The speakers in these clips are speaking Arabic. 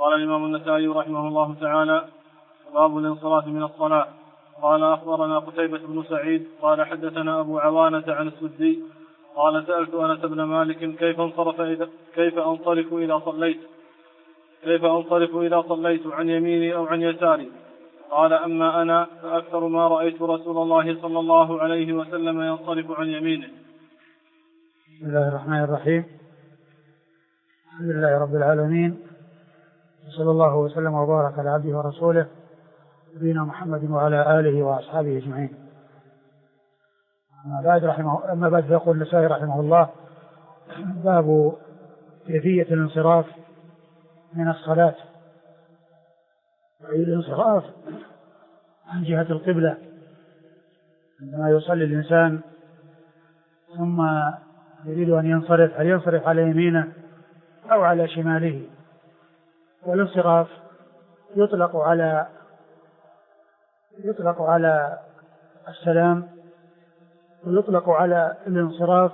قال الإمام النسائي رحمه الله تعالى: باب الانصراف من الصلاة. قال أخبرنا قتيبة بن سعيد قال حدثنا أبو عوانة عن السدي قال سألت أنس بن مالك كيف أنصرف إذا صليت عن يميني أو عن يساري؟ قال: أما أنا فأكثر ما رأيت رسول الله صلى الله عليه وسلم ينصرف عن يمينه. بسم الله الرحمن الرحيم. الحمد لله رب العالمين، وصلى الله وسلم وبارك على عبده ورسوله نبينا محمد وعلى آله وأصحابه أجمعين. أما بعد فيقول النسائي رحمه الله: باب كيفية الانصراف من الصلاة، الانصراف عن جهة القبلة عندما يصلي الإنسان ثم يريد أن ينصرف، هل ينصرف على يمينه أو على شماله؟ والانصراف يطلق على السلام، ويطلق على الانصراف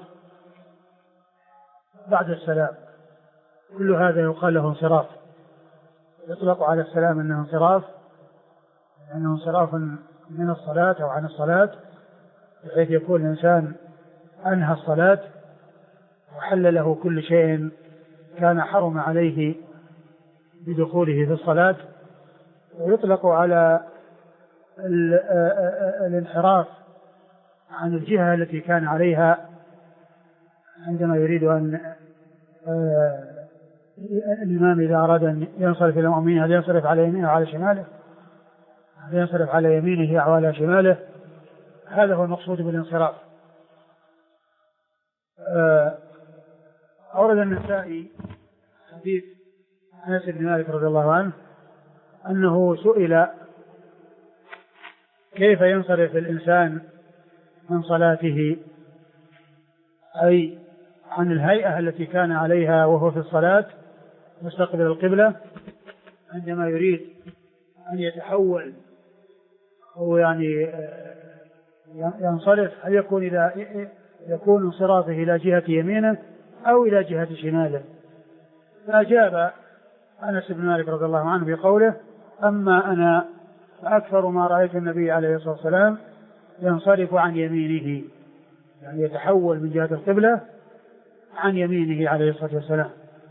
بعد السلام، كل هذا يقال له انصراف. يطلق على السلام انه انصراف، لأنه انصراف من الصلاة أو عن الصلاة، بحيث يكون الإنسان أنهى الصلاة وحل له كل شيء كان حرم عليه بدخوله في الصلاة. ويطلق على الانحراف عن الجهة التي كان عليها عندما يريد أن الإمام إذا أراد أن ينصرف إلى المؤمنين هل ينصرف على يمينه أو على شماله؟ هل ينصرف على يمينه أو على شماله؟ هذا هو المقصود بالانصراف. أورد النسائي حديث أنس بن مالك رضي الله عنه أنه سئل كيف ينصرف الإنسان من صلاته، أي عن الهيئة التي كان عليها وهو في الصلاة مستقبل القبلة، عندما يريد أن يتحول أو يعني ينصرف، هل يكون انصرافه إلى جهة يمينه أو إلى جهة شماله؟ فأجاب أنس بن مالك رضي الله عنه بقوله: أما أنا فأكثر ما رأيت النبي عليه الصلاة والسلام ينصرف عن يمينه، يعني يتحول من جهة القبلة عن يمينه عليه الصلاة والسلام.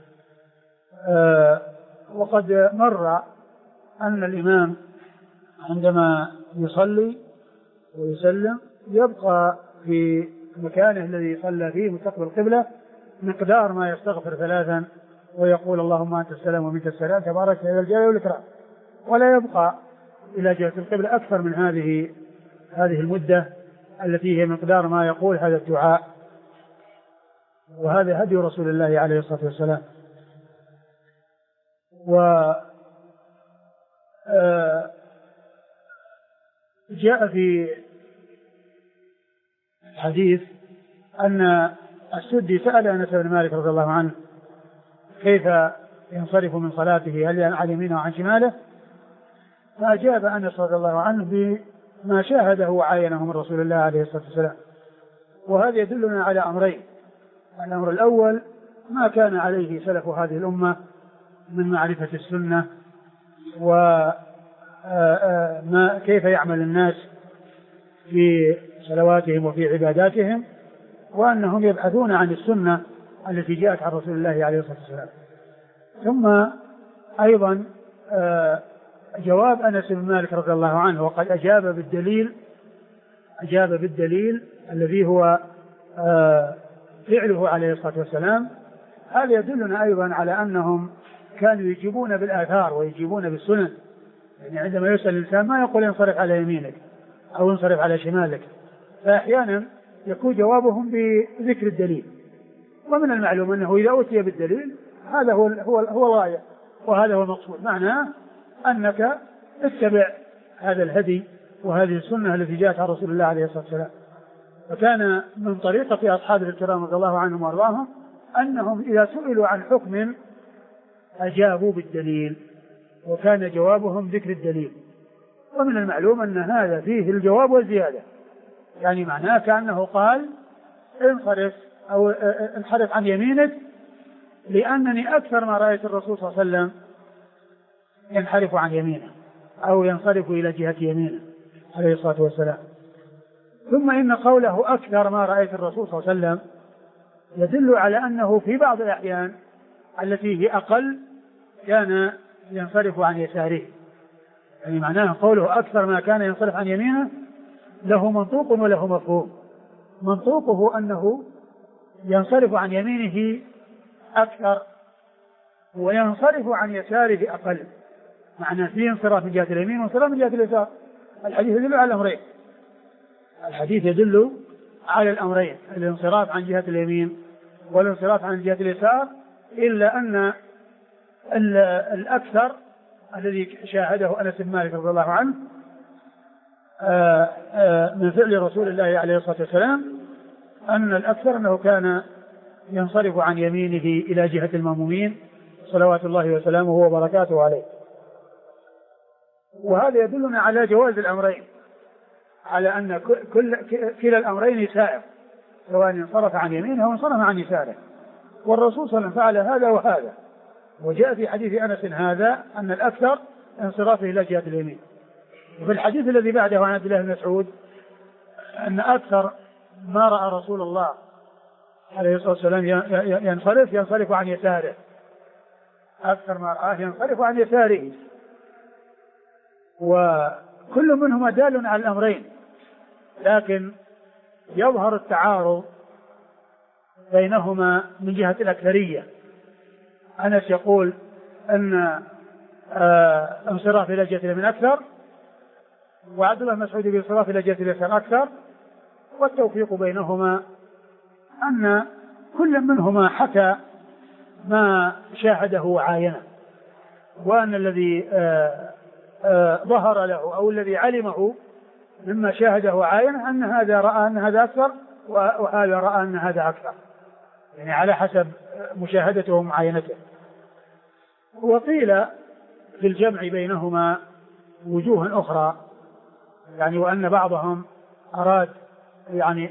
وقد مر أن الإمام عندما يصلي ويسلم يبقى في مكانه الذي صلى فيه مستقبل القبلة مقدار ما يستغفر 3 ويقول: اللهم أنت السلام ومنك السلام تبارك يا ذا الجلال والإكرام، ولا يبقى إلى جهة القبلة أكثر من هذه المدة التي هي مقدار ما يقول هذا الدعاء. وهذا هدي رسول الله عليه الصلاة والسلام. جاء في الحديث أن السدي سأل أنس بن مالك رضي الله عنه كيف ينصرف من صلاته، هل عن يمينه أو عن شماله؟ فأجاب أنس رضي الله عنه بما شاهده وعاينه من رسول الله عليه الصلاة والسلام. وهذا يدلنا على أمرين: الأمر الأول ما كان عليه سلف هذه الأمة من معرفة السنة كيف يعمل الناس في صلواتهم وفي عباداتهم، وأنهم يبحثون عن السنة التي جاءت عن رسول الله عليه الصلاة والسلام. ثم أيضا جواب أنس بن مالك رضي الله عنه، وقد أجاب بالدليل الذي هو فعله عليه الصلاة والسلام. هذا يدلنا أيضا على أنهم كانوا يجيبون بالآثار ويجيبون بالسنن، يعني عندما يسأل الإنسان ما يقول انصرف على يمينك أو انصرف على شمالك، فأحيانا يكون جوابهم بذكر الدليل. ومن المعلوم أنه إذا أتي بالدليل هذا هو الغاية وهذا هو المقصود، معناه أنك اتبع هذا الهدي وهذه السنة التي جاءت عن رسول الله عليه الصلاة والسلام. وكان من طريقة أصحاب الكرام رضي الله عنهم وأرضاهم أنهم إذا سئلوا عن حكم أجابوا بالدليل، وكان جوابهم ذكر الدليل. ومن المعلوم أن هذا فيه الجواب والزيادة، يعني معناه كأنه قال انحرف عن يمينك، لأنني أكثر ما رأيت الرسول صلى الله عليه وسلم ينحرف عن يمينه أو ينصرف إلى جهة يمينه عليه الصلاة والسلام. ثم إن قوله أكثر ما رأيت الرسول صلى الله عليه وسلم يدل على أنه في بعض الأحيان التي هي أقل كان ينصرف عن يساره، يعني معناه قوله أكثر ما كان ينصرف عن يمينه له منطوق وله مفهوم. منطوقه أنه ينصرف عن يمينه أكثر وينصرف عن يساره أقل، معنى فيه انصراف من جهة اليمين وانصراف من جهة اليسار. الحديث يدل على الأمرين، الحديث يدل على الأمرين، الانصراف عن جهة اليمين والانصراف عن جهة اليسار، إلا أن الأكثر الذي شاهده أنس بن مالك رضي الله عنه من فعل رسول الله عليه الصلاة والسلام أن الأكثر أنه كان ينصرف عن يمينه إلى جهة المأمومين صلوات الله وسلامه وبركاته عليه. وهذا يدلنا على جواز الأمرين، على أن كلا الأمرين سائر، سواء انصرف عن يمينه أو انصرف عن يساره، والرسول صلى الله عليه وسلم فعل هذا وهذا. وجاء في حديث أنس هذا أن الأكثر انصرافه إلى جهة اليمين. وفي الحديث الذي بعده عن عبد الله بن مسعود أن أكثر ما رأى رسول الله عليه الصلاة والسلام ينصرف عن يساره، أكثر ما رآه ينصرف عن يساره. وكل منهما دال على الأمرين، لكن يظهر التعارض بينهما من جهة الأكثرية. أنس يقول أن انصراف إلى جهة اليمين أكثر، وعبد الله بن مسعود بانصراف إلى جهة اليسار أكثر، والتوفيق بينهما أن كل منهما حكى ما شاهده وعاينه، وأن الذي ظهر له أو الذي علمه مما شاهده وعاينه أن هذا رأى أن هذا أكثر وهذا رأى أن هذا أكثر، يعني على حسب مشاهدته ومعاينته. وقيل في الجمع بينهما وجوه أخرى، يعني وأن بعضهم أراد يعني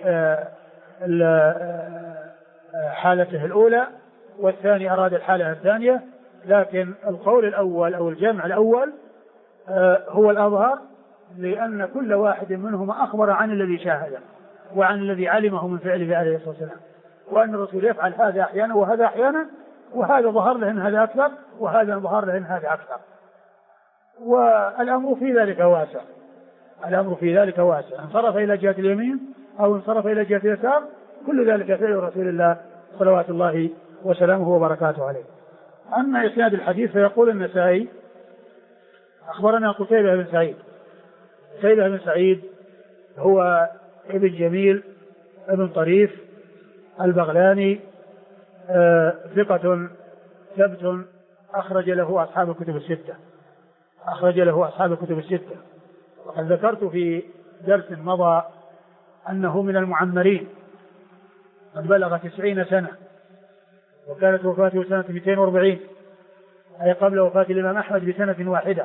حالته الأولى والثاني أراد الحالة الثانية، لكن القول الأول أو الجمع الأول هو الأظهر، لأن كل واحد منهما أخبر عن الذي شاهده وعن الذي علمه من فعله عليه الصلاة والسلام، وأن الرسول يفعل هذا أحيانا وهذا أحيانا، وهذا ظهر له أن هذا أكثر وهذا ظهر له أن هذا أكثر. والأمر في ذلك واسع، الأمر في ذلك واسع، انصرف إلى جهة اليمين أو انصرف إلى جهة اليسار، كل ذلك فعل رسول الله صلوات الله وسلامه وبركاته عليه. أما إسناد الحديث فيقول النسائي أخبرنا قتيبة بن سعيد. قتيبة بن سعيد هو ابن جميل ابن طريف البغلاني، ثقة ثبت أخرج له أصحاب الكتب الستة، أخرج له أصحاب الكتب الستة. وقد ذكرت في درس مضى أنه من المعمرين، قد بلغ 90 سنة، وكانت وفاته سنة 240، أي قبل وفاة الإمام أحمد بسنة واحدة،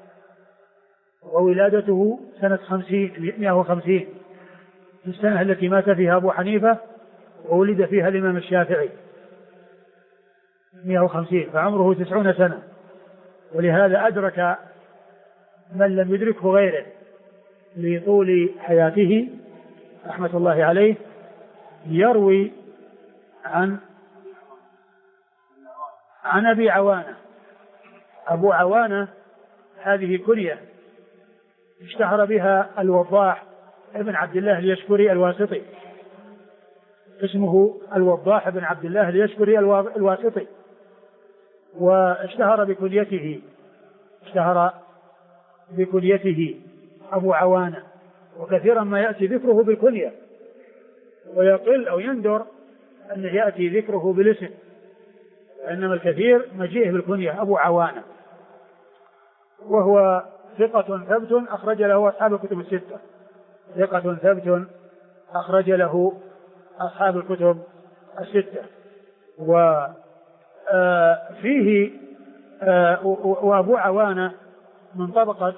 وولادته سنة 150 في السنة التي مات فيها أبو حنيفة وولد فيها الإمام الشافعي 150، فعمره 90 سنة، ولهذا أدرك من لم يدركه غيره لطول حياته رحمة الله عليه. يروي عن أبي عوانة. أبو عوانة هذه كنية اشتهر بها الوضاح ابن عبد الله اليشكري الواسطي، اسمه الوضاح بن عبد الله اليشكري الواسطي، واشتهر بكنيته أبو عوانة، وكثيرا ما يأتي ذكره بالكنية، ويقل أو يندر أن يأتي ذكره بالاسم، إنما الكثير مجيء بالكنية أبو عوانة. وهو ثقة ثبت أخرج له أصحاب الكتب الستة، ثقة ثبت أخرج له أصحاب الكتب الستة. وفيه وأبو عوانة من طبقة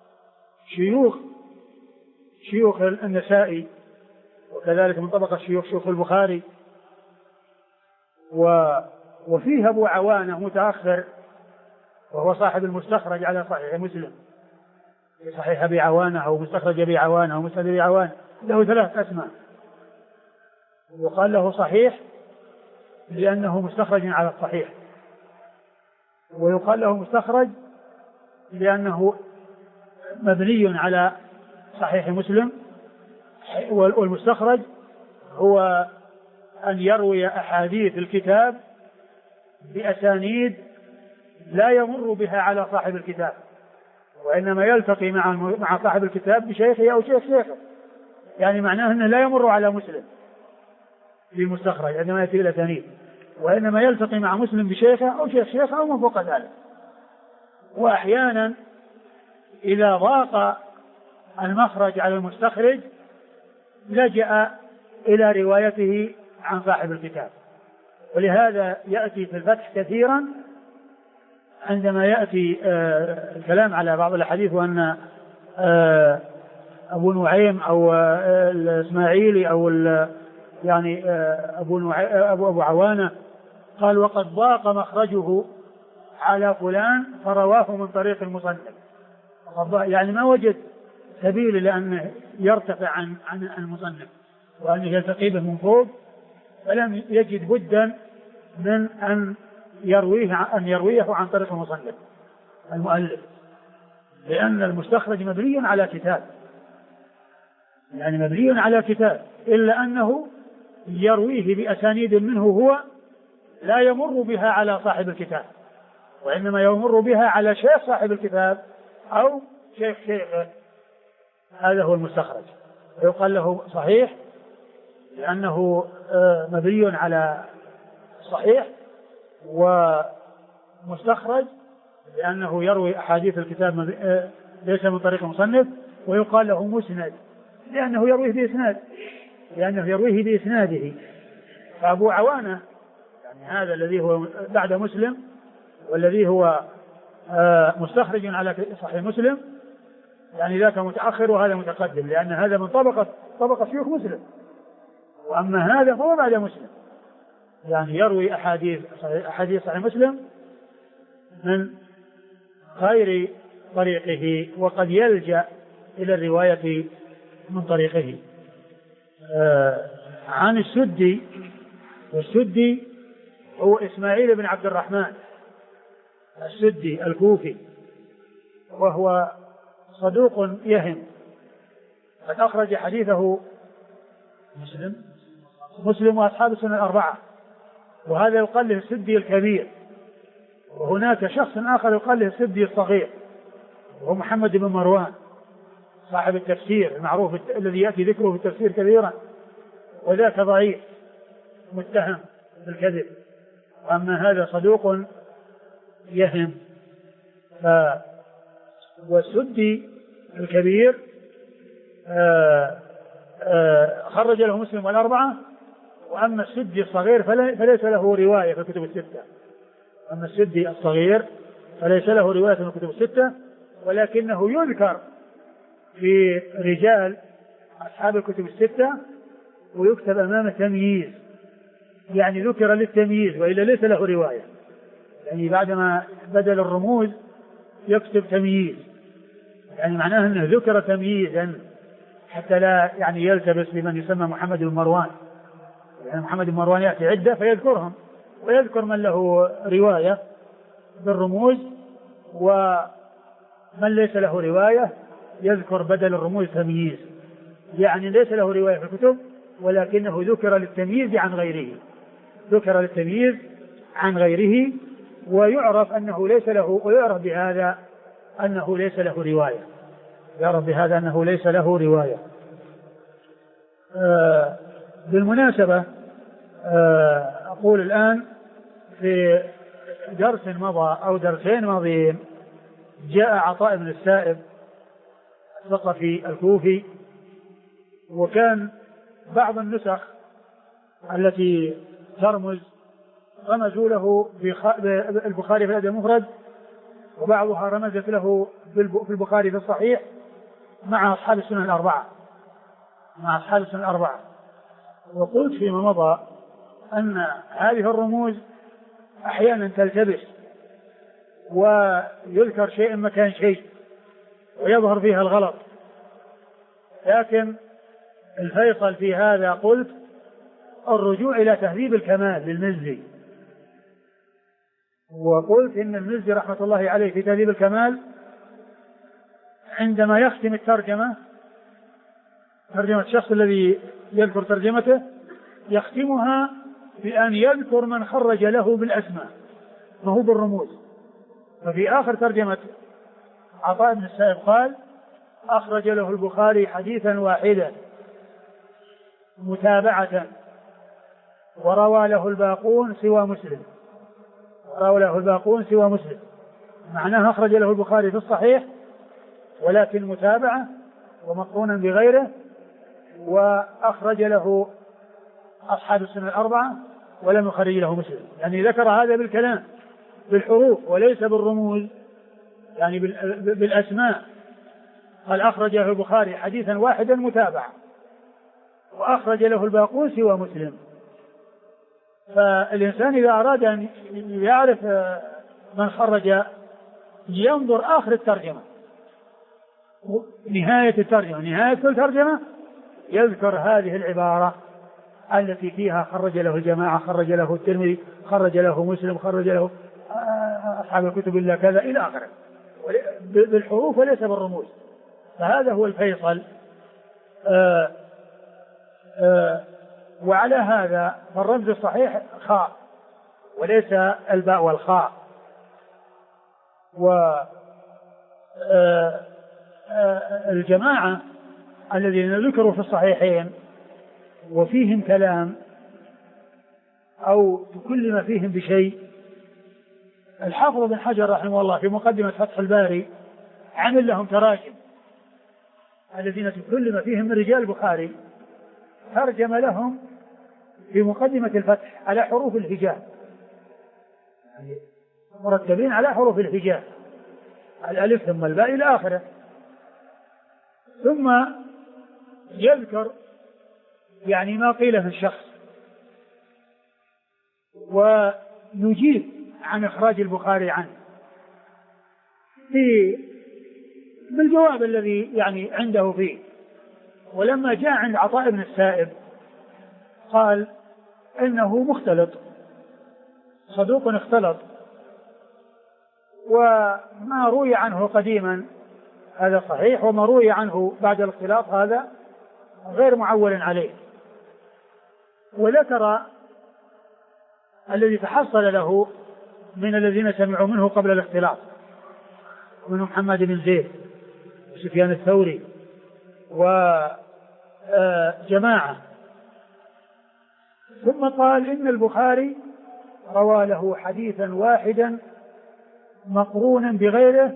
شيوخ النسائي، وكذلك من طبقة شيوخ البخاري. وفيه أبو عوانة متأخر وهو صاحب المستخرج على صحيح مسلم، صحيح أبي عوانة أو مستخرج أبي عوانة أو مسند أبي عوانة، له 3 أسماء. وقال له صحيح لأنه مستخرج على الصحيح، ويقال له مستخرج لأنه مبني على صحيح مسلم. والمستخرج هو أن يروي أحاديث الكتاب بأسانيد لا يمر بها على صاحب الكتاب، وإنما يلتقي مع صاحب الكتاب بشيخه أو شيخ شيخه، يعني معناه أنه لا يمر على مسلم في المستخرج عندما يأتي الأسانيد، وإنما يلتقي مع مسلم بشيخه أو شيخ شيخه أو من فوق ذلك. وأحيانا إذا ضاق المخرج على المستخرج لجأ إلى روايته عن صاحب الكتاب. ولهذا يأتي في الفتح كثيرا عندما يأتي الكلام على بعض الحديث وأن أبو نعيم أو الإسماعيلي أو يعني أبو عوانة قال وقد ضاق مخرجه على فلان فرواه من طريق المصنف، يعني ما وجد سبيل لأن يرتفع عن المصنف وأن يلتقي به من فوق، فلم يجد بدا من أن يرويه عن طريق المصنف المؤلف، لأن المستخرج مبني على كتاب، يعني مبني على كتاب، إلا أنه يرويه بأسانيد منه هو لا يمر بها على صاحب الكتاب، وإنما يمر بها على شيخ صاحب الكتاب أو شيخ شيخه. هذا هو المستخرج، ويقال له صحيح لأنه مبني على صحيح، ومستخرج لأنه يروي أحاديث الكتاب ليس من طريق المصنف، ويقال له مسند لأنه يرويه بإسناده. فأبو عوانة يعني هذا الذي هو بعد مسلم والذي هو مستخرج على صحيح مسلم، يعني ذاك متأخر وهذا متقدم، لأن هذا من طبقة شيوخ مسلم، وأما هذا فهو بعد مسلم، يعني يروي أحاديث صحيح مسلم من غير طريقه، وقد يلجأ إلى الرواية من طريقه. عن السدي، والسدي هو إسماعيل بن عبد الرحمن السدي الكوفي، وهو صدوق يهم، قد أخرج حديثه مسلم وأصحاب السنن الأربعة، وهذا يقال له السدي الكبير. وهناك شخص آخر يقال له السدي الصغير، وهو محمد بن مروان صاحب التفسير المعروف الذي يأتي ذكره في التفسير كثيرا، وذاك ضعيف متهم بالكذب، وأما هذا صدوق يهم. والسدي الكبير خرج له مسلم والأربعة، وأما السدي الصغير فليس له رواية في الكتب الستة. أما السدي الصغير فليس له رواية في الكتب الستة، ولكنه يذكر في رجال أصحاب الكتب الستة ويكتب أمام تمييز، يعني ذكر للتمييز وإلا ليس له رواية، يعني بعدما بدل الرموز يكتب تمييز، يعني معناه أنه ذكر تمييزا حتى لا يعني يلتبس بمن يسمى محمد بن مروان، يعني محمد بن مروان يأتي عدة فيذكرهم، ويذكر من له رواية بالرموز، ومن ليس له رواية يذكر بدل الرموز تمييز، يعني ليس له رواية في الكتب ولكنه ذكر للتمييز عن غيره، ويعرف أنه ليس له، ويعرف بهذا أنه ليس له رواية. بالمناسبة أقول الآن في درس مضى أو درسين ماضيين جاء عطاء بن السائب الثقفي الكوفي، وكان بعض النسخ التي رمزوا له بالبخاري في الأدب المفرد، وبعضها رمزت له في البخاري في الصحيح مع أصحاب السنن الأربعة. وقلت فيما مضى أن هذه الرموز أحيانا تلتبس ويذكر شيء مكان شيء ويظهر فيها الغلط. لكن الفيصل في هذا قلت الرجوع إلى تهذيب الكمال للمزي، وقلت إن المزي رحمة الله عليه في تهذيب الكمال عندما يختم الترجمة، ترجمة الشخص الذي يذكر ترجمته، يختمها بأن يذكر من خرج له بالأسماء ما هو بالرموز. ففي آخر ترجمة عطاء بن السائب قال أخرج له البخاري حديثا واحدا متابعة وروى له الباقون سوى مسلم. روى له الباقون سوى مسلم معناها أخرج له البخاري في الصحيح ولكن متابعة ومقرونا بغيره، وأخرج له أصحاب السنة الأربعة ولم يخرج له مسلم. يعني ذكر هذا بالكلام بالحروف وليس بالرموز، يعني بالأسماء. قال أخرج له البخاري حديثا واحدا متابعة وأخرج له الباقون سوى مسلم. فالإنسان إذا أراد أن يعرف من خرج ينظر آخر الترجمة، نهاية الترجمة، نهاية كل ترجمة يذكر هذه العبارة التي فيها خرج له الجماعة، خرج له الترمذي، خرج له مسلم، خرج له أصحاب الكتب إلا كذا إلى آخره، بالحروف وليس بالرموز. فهذا هو الفيصل. وعلى هذا فالرمز الصحيح خاء وليس الباء والخاء. والجماعة الذين ذكروا في الصحيحين وفيهم كلام أو تكلم فيهم بشيء، الحافظ بن حجر رحمه الله في مقدمة فتح الباري عمل لهم تراجم الذين تكلم فيهم من رجال البخاري، ترجم لهم في مقدمة الفتح على حروف الهجاء، يعني مرتبين على حروف الهجاء، الألف ثم الباء إلى آخره. ثم يذكر يعني ما قيل في الشخص ونجيب عن إخراج البخاري عنه بالجواب الذي يعني عنده فيه. ولما جاء عند عطاء بن السائب قال إنه مختلط، صدوق اختلط، وما روي عنه قديما هذا صحيح، وما روي عنه بعد الاختلاط هذا غير معول عليه. وذكر الذي تحصل له من الذين سمعوا منه قبل الاختلاط، ومنهم محمد بن زيد وسفيان الثوري وجماعة. ثم قال إن البخاري روى له حديثا واحدا مقرونا بغيره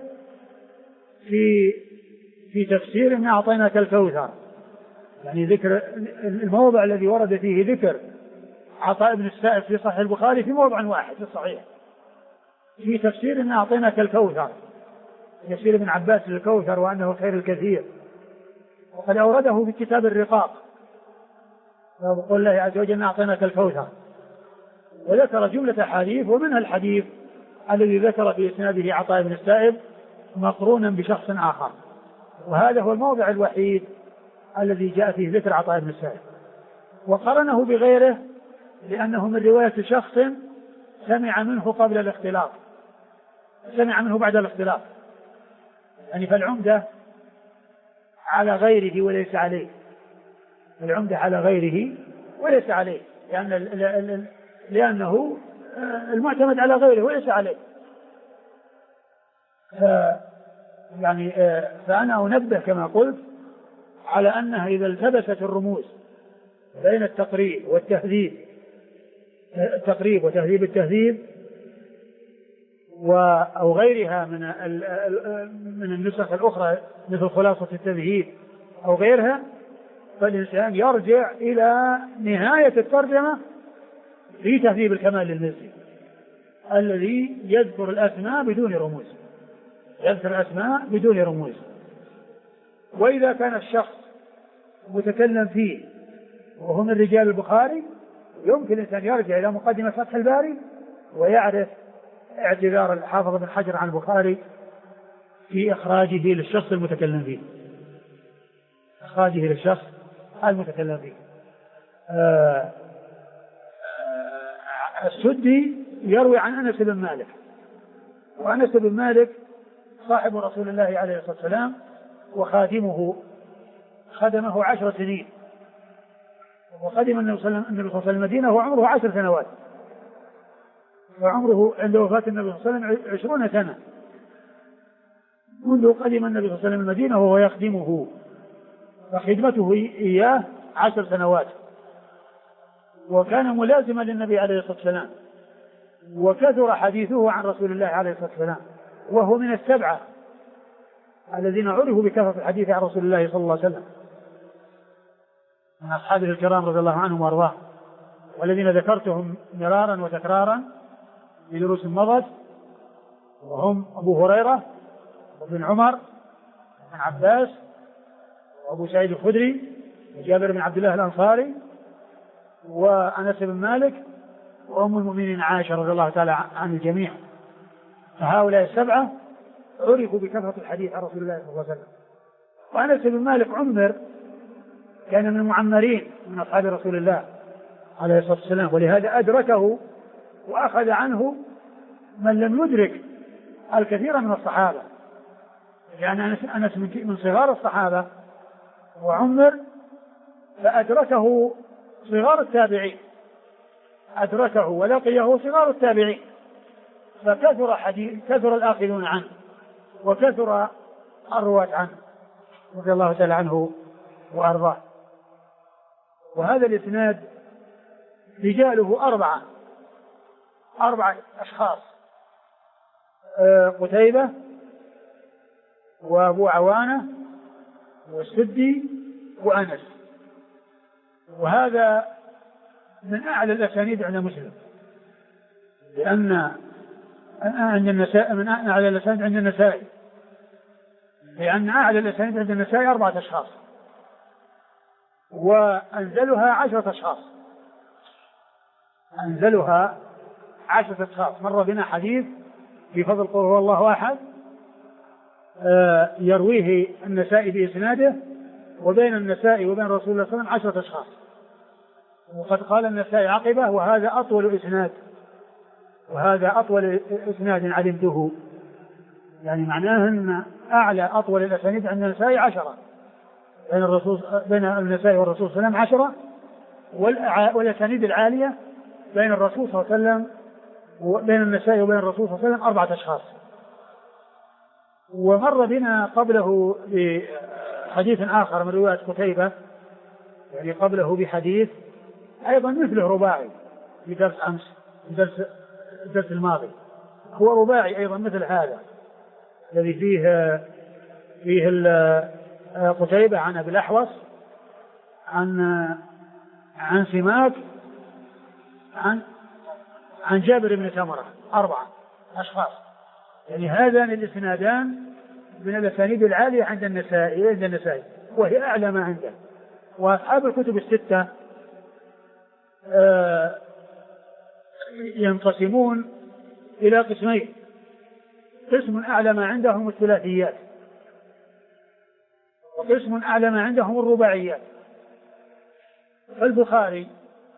في تفسير إن أعطيناك الكوثر، يعني ذكر الموضع الذي ورد فيه ذكر عطاء بن السائب في صحيح البخاري في موضع واحد في الصحيح في تفسير إن أعطيناك الكوثر، يسير ابن عباس للكوثر وأنه خير الكثير، وقد أورده في كتاب الرقاق وقال الله عز وجل أعطيناك الكوثر، وذكر جملة حديث ومنها الحديث الذي ذكر في إسناده عطاء بن السائب مقرونا بشخص آخر، وهذا هو الموضع الوحيد الذي جاء فيه ذكر عطاء بن السائب، وقرنه بغيره لأنه من رواية شخص سمع منه قبل الاختلاط، سمع منه بعد الاختلاط، يعني فالعمدة على غيره وليس عليه، العمدة على غيره وليس عليه، لأنه المعتمد على غيره وليس عليه. يعني فأنا أنبه كما قلت على أنها إذا التبست الرموز بين التقريب والتهذيب، التقريب وتهذيب التهذيب أو غيرها من النسخ الأخرى مثل خلاصة التمهيد أو غيرها، فالإنسان يرجع إلى نهاية الترجمة في تهذيب الكمال للمزي الذي يذكر الأسماء بدون رموز، يذكر الأسماء بدون رموز. وإذا كان الشخص متكلم فيه وهو من رجال البخاري يمكن الإنسان يرجع إلى مقدمة فتح الباري ويعرف اعتذار الحافظ بن حجر عن البخاري في إخراجه للشخص المتكلم فيه، إخراجه للشخص المتكلم فيه. السدي يروي عن أنس بن مالك، وأنس بن مالك صاحب رسول الله عليه الصلاة والسلام وخادمه، خدمه 10 سنين، وقدم النبي صلى الله عليه وسلم المدينة وعمره 10 سنوات، وعمره عند وفاة النبي صلى الله عليه وسلم 20 سنة، منذ قدم النبي صلى الله عليه وسلم المدينة وهو يخدمه، فخدمته إياه 10 سنوات، وكان ملازما للنبي عليه الصلاة والسلام، وكثر حديثه عن رسول الله عليه الصلاة والسلام، وهو من 7 الذين عرفوا بكثرة الحديث عن رسول الله صلى الله عليه وسلم من أصحابه الكرام رضي الله عنهم وارضاهم، والذين ذكرتهم مرارا وتكرارا في دروس مضت، وهم أبو هريرة وابن عمر وابن عباس وأبو سعيد الخدري وجابر بن عبد الله الأنصاري وأنس بن مالك وأم المؤمنين عائشة رضي الله تعالى عن الجميع. فهؤلاء 7 عرفوا بكثرة الحديث عن رسول الله صلى الله عليه وسلم. وأنس بن مالك عمر، كان من المعمرين من أصحاب رسول الله عليه الصلاة والسلام، ولهذا أدركه وأخذ عنه من لم يدرك الكثير من الصحابة، يعني أنس من صغار الصحابة وعمر، فأدركه صغار التابعين، أدركه ولقيه صغار التابعين، كثر الآخذون عنه وكثر الرواة عنه رضي الله تعالى عنه وأرضاه. وهذا الإسناد رجاله 4 أشخاص، قتيبة وأبو عوانة والسدي وأنس، وهذا من أعلى الأسانيد عند مسلم، لأن عند النسائي من أعلى الأسانيد عند النسائي، لأن أعلى الأسانيد عند النسائي 4 أشخاص، وأنزلها 10 أشخاص، أنزلها 10 أشخاص. مر بنا حديث في فضل قل هو الله أحد يرويه النسائي بإسناده، وبين النسائي وبين رسول الله صلى الله عليه وسلم 10 أشخاص، وقد قال النسائي عقبه وهذا أطول إسناد، وهذا أطول إسناد علمته، يعني معناه أن أعلى أطول الأسانيد عند النسائي 10، بين النسائي والرسول صلى الله عليه وسلم 10، والأسانيد العالية بين الرسول صلى الله عليه وسلم وبين النسائي وبين الرسول صلى الله عليه وسلم 4 أشخاص. ومر بنا قبله بحديث آخر من رواية قتيبة، يعني قبله بحديث أيضا مثله رباعي في درس أمس، في الدرس الماضي، هو رباعي أيضا مثل هذا الذي فيه قتيبة عن أبي الأحوص عن سماك عن جابر بن سمرة، 4 أشخاص. يعني هذان الإسنادان من الأسانيد العالية عند النسائي وهي أعلى ما عنده. وأصحاب الكتب ال6 ينقسمون إلى قسمين: قسم أعلى ما عندهم الثلاثيات، وقسم أعلى ما عندهم الرباعيات. فالبخاري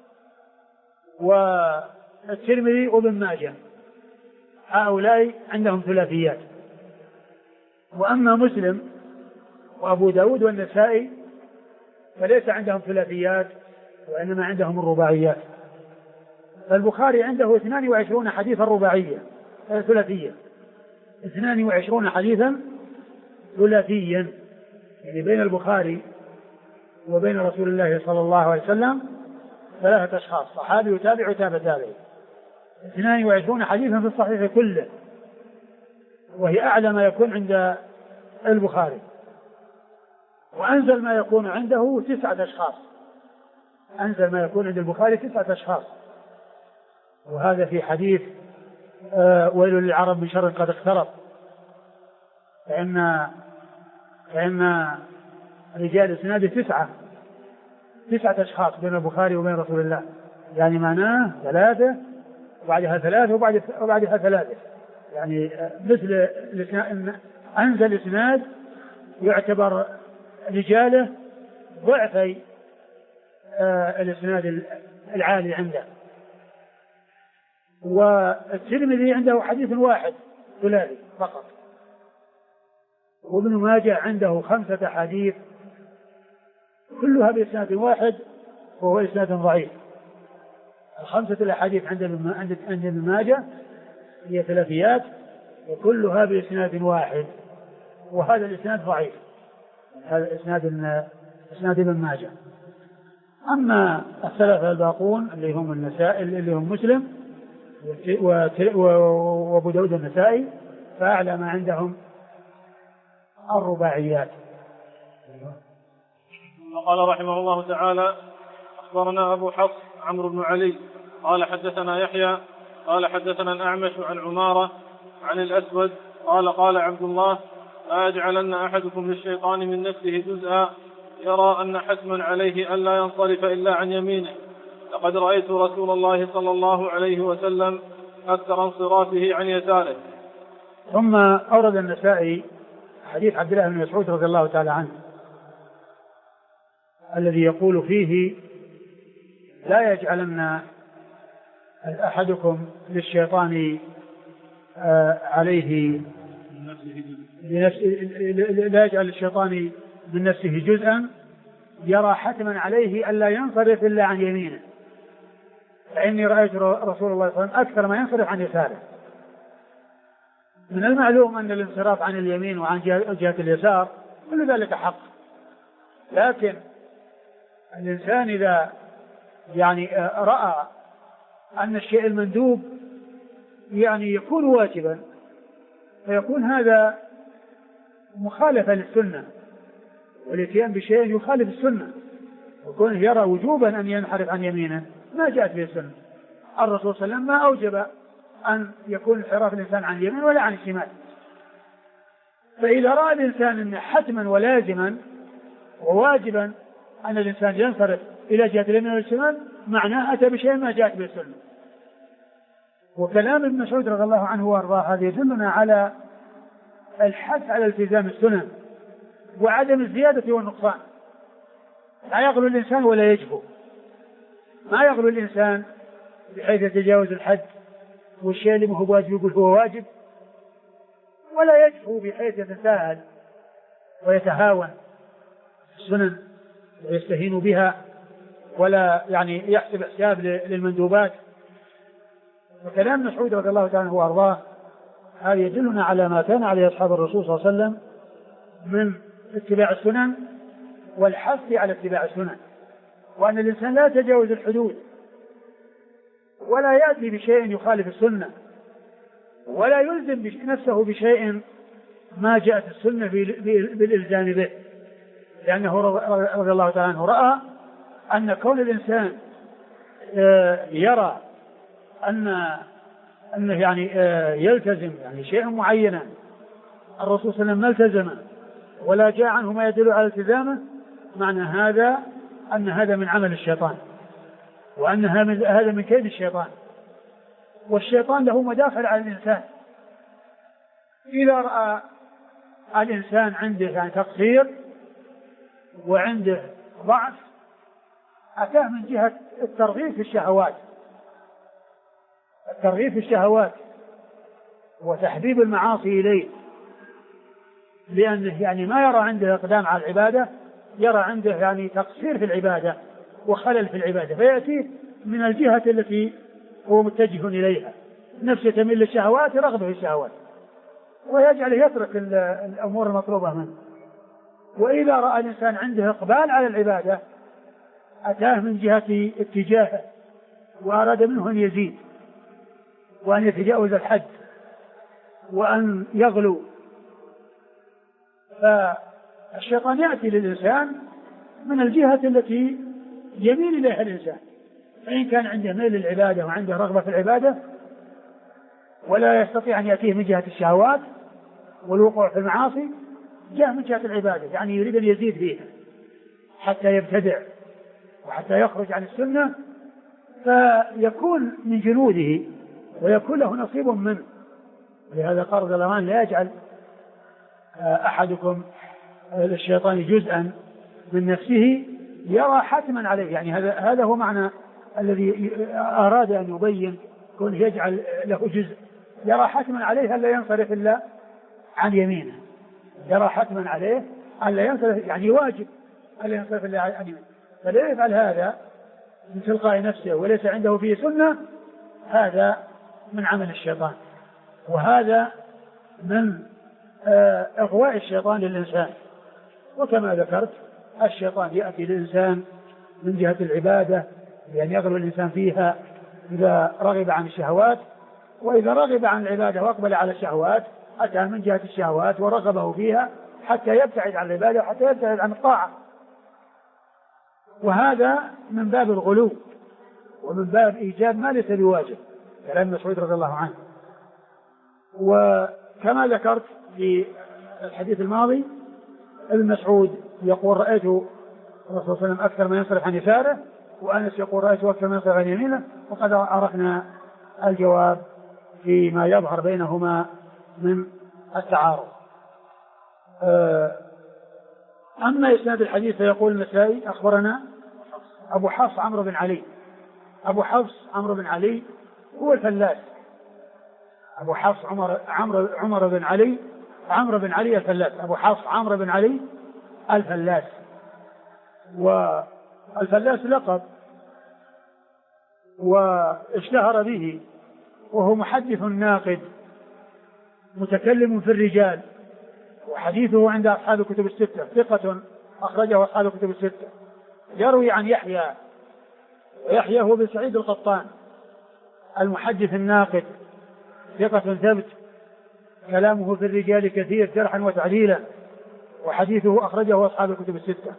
والترمذي وابن ماجه هؤلاء عندهم ثلاثيات، وأما مسلم وأبو داود والنسائي فليس عندهم ثلاثيات وإنما عندهم الرباعيات. فالبخاري عنده 22 حديثا رباعية ثلاثية، 22 حديثا ثلاثيا، يعني بين البخاري وبين رسول الله صلى الله عليه وسلم 3 أشخاص، صحابي وتابع وتابع تابعي، 22 حديثا في الصحيح كله، وهي أعلى ما يكون عند البخاري. وأنزل ما يكون عنده 9 أشخاص، أنزل ما يكون عند البخاري 9 أشخاص، وهذا في حديث ويل للعرب من شر قد اقترب، فإن رجال إسناده 9 أشخاص بين البخاري وبين رسول الله، يعني معناه 3 وبعدها 3 وبعدها 3. يعني مثل أنزل إسناد يعتبر رجاله ضعفي الإسناد العالي عنده. والترمذي عنده حديث واحد ثلاثي فقط، وابن ماجه عنده 5 أحاديث كلها بإسناد واحد وهو إسناد ضعيف. 5 الأحاديث عند ابن ماجه هي ثلاثيات وكلها بإسناد واحد، وهذا الإسناد ضعيف، هذا إسناد ابن ماجه. أما الثلاثة الباقون اللي هم النسائي اللي هم مسلم وابو داود النسائي فأعلى ما عندهم الرباعيات. وقال رحمه الله تعالى: أخبرنا أبو حفص عمرو بن علي قال حدثنا يحيى قال حدثنا الأعمش عن عمارة عن الأسود قال قال عبد الله: لا يجعلن أحدكم للشيطان من نفسه جزءا يرى أن حتما عليه ألا ينصرف إلا عن يمينه، لقد رأيت رسول الله صلى الله عليه وسلم أكثر انصرافه عن يساره. ثم أورد النسائي حديث عبد الله بن مسعود رضي الله تعالى عنه الذي يقول فيه: لا يجعلن أحدكم للشيطان عليه لا يجعل الشيطان من نفسه جزءا يرى حتما عليه ألا ينصرف إلا عن يمينه، فإني رأيت رسول الله صلى الله عليه وسلم أكثر ما ينصرف عن يساره. من المعلوم أن الانصراف عن اليمين وعن جهة اليسار كل ذلك حق، لكن الإنسان إذا يعني رأى أن الشيء المندوب يعني يكون واجبا فيكون هذا مخالفة للسنة، والاتيان بشيء يخالف السنة، وكونه يرى وجوبا أن ينحرف عن يمينه ما جاءت به السنة. الرسول صلى الله عليه وسلم ما أوجب أن يكون انحراف الإنسان عن اليمين ولا عن الشمال. فإذا رأى الإنسان أن حتما ولازما وواجبا أن الإنسان ينصرف إلى جهة اليمين والشمال معناه أتى بشيء ما جاءت به السنة. وكلام ابن مسعود رضي الله عنه وارضاه هذا يدلنا على الحث على التزام السنن وعدم الزيادة والنقصان. لا يغلو الإنسان ولا يجفو، ما يغلو الإنسان بحيث يتجاوز الحد والشيء اللي هو واجب يقول هو واجب، ولا يجفو بحيث يتساهل ويتهاون السنن ويستهين بها ولا يعني يحسب حساب للمندوبات. وكلام مسعود رضي الله تعالى عنه وارضاه هذا يدلنا على ما كان عليه أصحاب الرسول صلى الله عليه وسلم من اتباع السنن والحث على اتباع السنن، وأن الإنسان لا يتجاوز الحدود ولا يأتي بشيء يخالف السنة ولا يلزم نفسه بشيء ما جاءت السنة بالإلزام به، لأنه رضي الله تعالى عنه رأى أن كون الإنسان يرى أنه يعني يلتزم يعني شيئا معينا الرسول صلى الله عليه وسلم ما التزمه ولا جاء عنه ما يدل على التزامه، معنى هذا أن هذا من عمل الشيطان وأن هذا من كيد الشيطان، والشيطان له مداخل على الإنسان. إذا رأى الإنسان عنده يعني تقصير وعنده ضعف أتاه من جهة الترغيب في الشهوات، الترغيب في الشهوات وتحبيب المعاصي إليه، لأنه يعني ما يرى عنده إقدام على العبادة، يرى عنده يعني تقصير في العبادة وخلل في العبادة، فيأتي من الجهة التي هو متجه إليها، نفسه تميل للشهوات رغبة في الشهوات ويجعله يترك الأمور المطلوبة منه. وإذا رأى الإنسان عنده إقبال على العبادة أتاه من جهة اتجاهه وأراد منه أن يزيد وأن يتجاوز الحد وأن يغلو. فالشيطان يأتي للإنسان من الجهة التي يميل إليها الإنسان، فإن كان عنده ميل للعبادة وعنده رغبة في العبادة ولا يستطيع أن يأتيه من جهة الشهوات والوقوع في المعاصي، جاء من جهة العبادة يعني يريد أن يزيد فيها حتى يبتدع وحتى يخرج عن السنة، فيكون من جنوده ويكون له نصيب منه، لهذا قال رضي الله عنه لا يجعل أحدكم الشيطان جزءا من نفسه يرى حتما عليه، يعني هذا هو معنى الذي أراد أن يبين، كون يجعل له جزء يرى حتما عليه ألا ينصرف إلا عن يمينه، يرى حتما عليه ألا ينصرف، يعني واجب ألا ينصرف إلا عن يمينه، فلا يفعل هذا من تلقاء نفسه وليس عنده فيه سنة، هذا من عمل الشيطان، وهذا من إغواء الشيطان للإنسان. وكما ذكرت الشيطان يأتي للإنسان من جهة العبادة لأن يغلو الإنسان فيها إذا رغب عن الشهوات، وإذا رغب عن العبادة وأقبل على الشهوات أتى من جهة الشهوات ورغبه فيها حتى يبتعد عن العبادة وحتى يبتعد عن الطاعة، وهذا من باب الغلو ومن باب إيجاب ما ليس بواجب، كلام مسعود رضي الله عنه. وكما ذكرت في الحديث الماضي ابن مسعود يقول رأيت الرسول صلى الله عليه وسلم أكثر ما ينصرف عن يساره، وأنس يقول رأيت أكثر ما ينصرف عن يمينه، وقد عرفنا الجواب فيما يظهر بينهما من التعارض. أما إسناد الحديث فيقول النسائي أخبرنا أبو حفص عمرو بن علي. أبو حفص عمرو بن علي هو الفلاس، أبو حفص عمرو بن علي الفلاس، أبو حفص عمرو بن علي الفلاس. والفلاس لقب واشتهر به، وهو محدث ناقد متكلم في الرجال، وحديثه عند أصحاب الكتب الستة، ثقة أخرجه أصحاب الكتب الستة. يروي عن يحيى، ويحيى هو بن سعيد القطان المحدث الناقد، ثقة ثبت، كلامه في الرجال كثير جرحا وتعديلا، وحديثه أخرجه أصحاب الكتب الستة.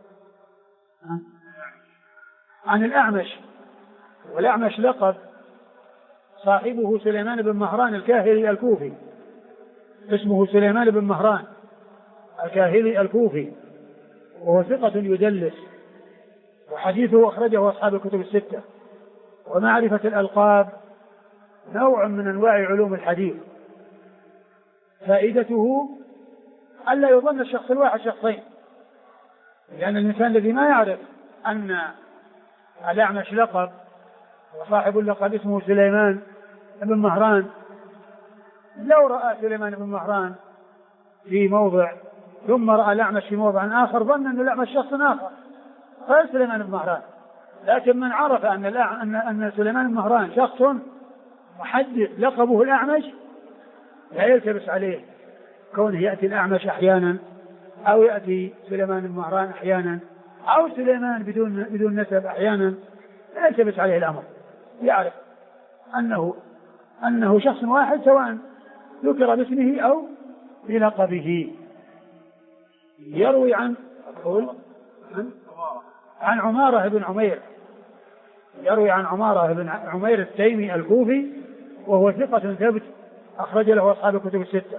عن الأعمش، والأعمش لقب صاحبه سليمان بن مهران الكاهلي الكوفي، اسمه سليمان بن مهران الكاهلي الكوفي، وهو ثقة يدلس، وحديثه أخرجه أصحاب الكتب الستة. ومعرفة الألقاب نوع من أنواع علوم الحديث، فائدته ألا يظن الشخص الواحد شخصين، لأن الإنسان الذي ما يعرف أن الأعمش لقب وصاحب اللقب اسمه سليمان بن مهران، لو رأى سليمان بن مهران في موضع ثم رأى الأعمش في موضع آخر ظن أن الأعمش شخص آخر قال سليمان بن مهران. لكن من عرف أن سليمان بن مهران شخص محدث لقبه الأعمش لا يلتبس عليه كونه يأتي الأعمش أحيانا، أو يأتي سليمان بن مهران أحيانا، أو سليمان بدون نسب أحيانا، لا يلتبس عليه الأمر، يعرف أنه شخص واحد سواء ذكر باسمه أو بلقبه. يروي عن عمارة بن عمير، يروي عن عمارة بن عمير التيمي الكوفي، وهو ثقة ثبت أخرج له أصحاب الكتب الستة.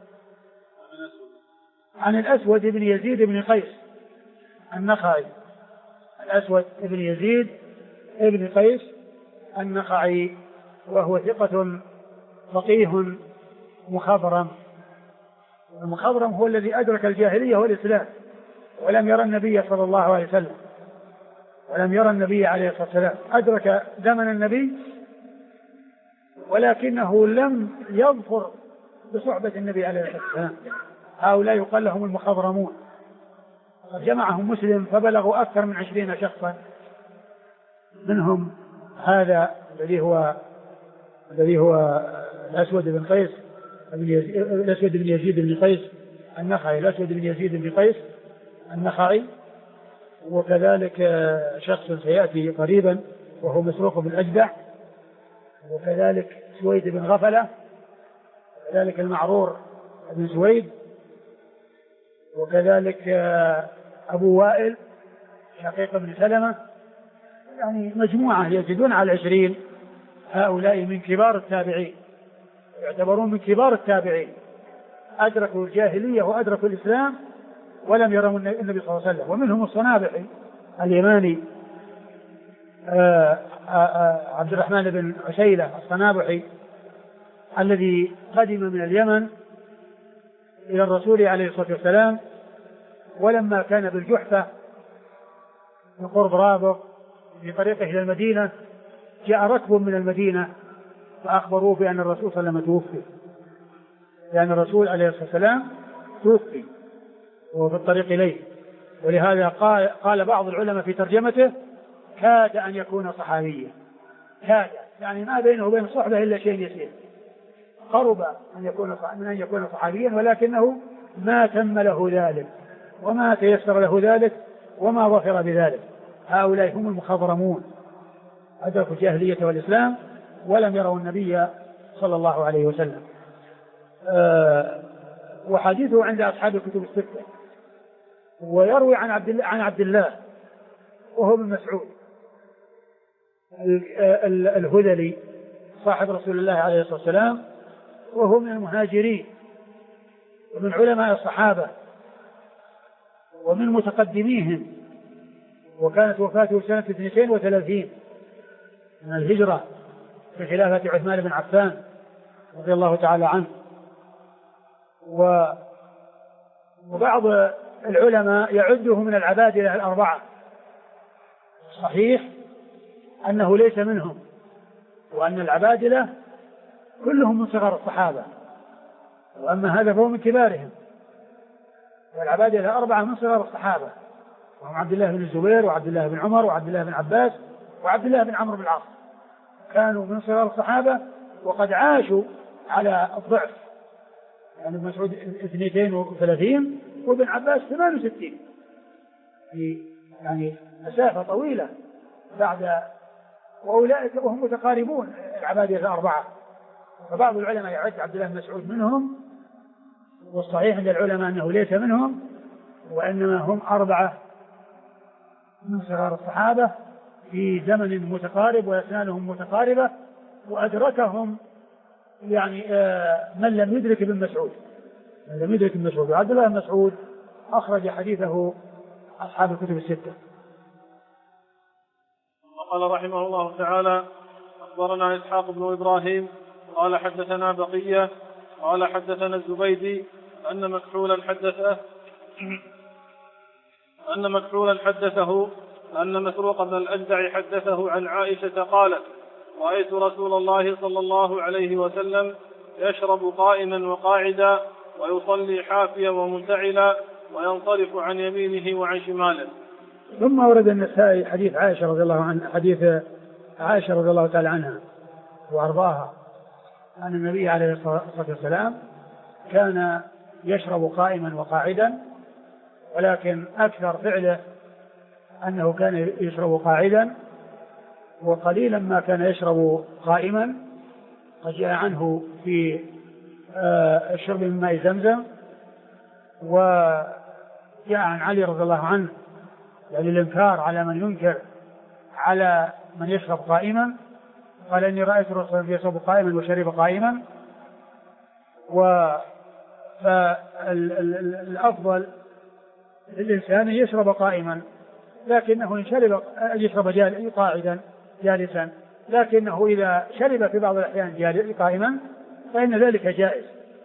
عن الأسود بن يزيد بن قيس النخعي، الأسود بن يزيد بن قيس النخعي، وهو ثقة فقيه مخضرم. المخضرم هو الذي أدرك الجاهلية والإسلام ولم يرى النبي صلى الله عليه وسلم، ولم يرى النبي عليه الصلاة والسلام، أدرك زمن النبي ولكنه لم يظفر بصحبة النبي عليه الصلاة والسلام. هؤلاء يقال لهم المخضرمون، جمعهم مسلم فبلغوا أكثر من 20 شخصا، منهم هذا الذي هو الأسود بن قيس الأسود بن يزيد بن قيس النخعي، الأسود بن يزيد بن قيس النخعي، وكذلك شخص سيأتي قريبا وهو مسروق بن أجدع، وكذلك سويد بن غفلة، وكذلك المعرور بن سويد، وكذلك أبو وائل شقيق بن سلمة، يعني مجموعة يزيدون على 20. هؤلاء من كبار التابعين، يعتبرون من كبار التابعين، أدركوا الجاهلية وأدركوا الإسلام ولم يروا النبي صلى الله عليه وسلم. ومنهم الصنابحي اليماني عبد الرحمن بن عسيلة الصنابحي الذي قدم من اليمن إلى الرسول عليه الصلاة والسلام، ولما كان بالجحفة من قرب رابغ في طريقه إلى المدينة جاء ركب من المدينة فأخبروه بأن الرسول صلى الله عليه وسلم توفي، لأن الرسول عليه الصلاة والسلام توفي وهو في الطريق إليه. ولهذا قال بعض العلماء في ترجمته كاد أن يكون صحابيا، كاد يعني ما بينه وبين الصحبة إلا شيء يسير، قرب من أن يكون صحابيا، ولكنه ما تم له ذلك وما تيسر له ذلك وما ظفر بذلك. هؤلاء هم المخضرمون، أدركوا الجاهلية والإسلام ولم يروا النبي صلى الله عليه وسلم. وحديثه عند أصحاب الكتب الستة. ويروي عن عبد الله وهو ابن مسعود الهذلي صاحب رسول الله عليه الصلاة والسلام، وهو من المهاجرين ومن علماء الصحابة ومن متقدميهم، وكانت وفاته سنة 32 من الهجرة في خلافة عثمان بن عفان رضي الله تعالى عنه. وبعض العلماء يعده من العبادلة الأربعة، صحيح أنه ليس منهم، وأن العبادلة كلهم من صغار الصحابة، وأما هذا فهو من كبارهم. والعبادلة الأربعة من صغار الصحابة، وهم عبد الله بن الزبير وعبد الله بن عمر وعبد الله بن عباس وعبد الله بن عمرو بن العاص، كانوا من صغار الصحابة وقد عاشوا على الضعف. يعني ابن مسعود 32 وابن عباس 68، يعني مسافة طويلة بعد، وأولئك وهم متقاربون العبادلة الأربعة. فبعض العلماء يعد عبد الله بن مسعود منهم، والصحيح عند العلماء أنه ليس منهم، وإنما هم 4 من صغار الصحابة في زمن متقارب وأسنانهم متقاربة، وأدركهم يعني من لم يدرك ابن مسعود، من لم يدرك ابن مسعود. وعبد الله بن مسعود أخرج حديثه أصحاب الكتب الستة. قال رحمه الله تعالى: أخبرنا إسحاق بن إبراهيم قال حدثنا بقية قال حدثنا الزبيدي أن مكحولا حدثه أن مسروق بن الأجدع حدثه عن عائشة قالت: رأيت رسول الله صلى الله عليه وسلم يشرب قائما وقاعدا ويصلي حافيا ومنتعلا وينصرف عن يمينه وعن شماله. ثم ورد النسائي حديث عائشة رضي الله عنها، حديث عائشة رضي الله تعالى عنها وأرضاها أن النبي عليه الصلاة والسلام كان يشرب قائما وقاعدا، ولكن أكثر فعله أنه كان يشرب قاعدا، وقليلا ما كان يشرب قائما. قد جاء عنه في الشرب من ماء زمزم، وجاء عن علي رضي الله عنه يعني الإنكار على من ينكر على من يشرب قائما، قال: إني رأيت الرسول يشرب قائما وشرب قائما. فالأفضل للإنسان أن يشرب قائما، لكنه إن يشرب قاعدا جالسا، لكنه إذا شرب في بعض الأحيان قائما فإن ذلك جائز،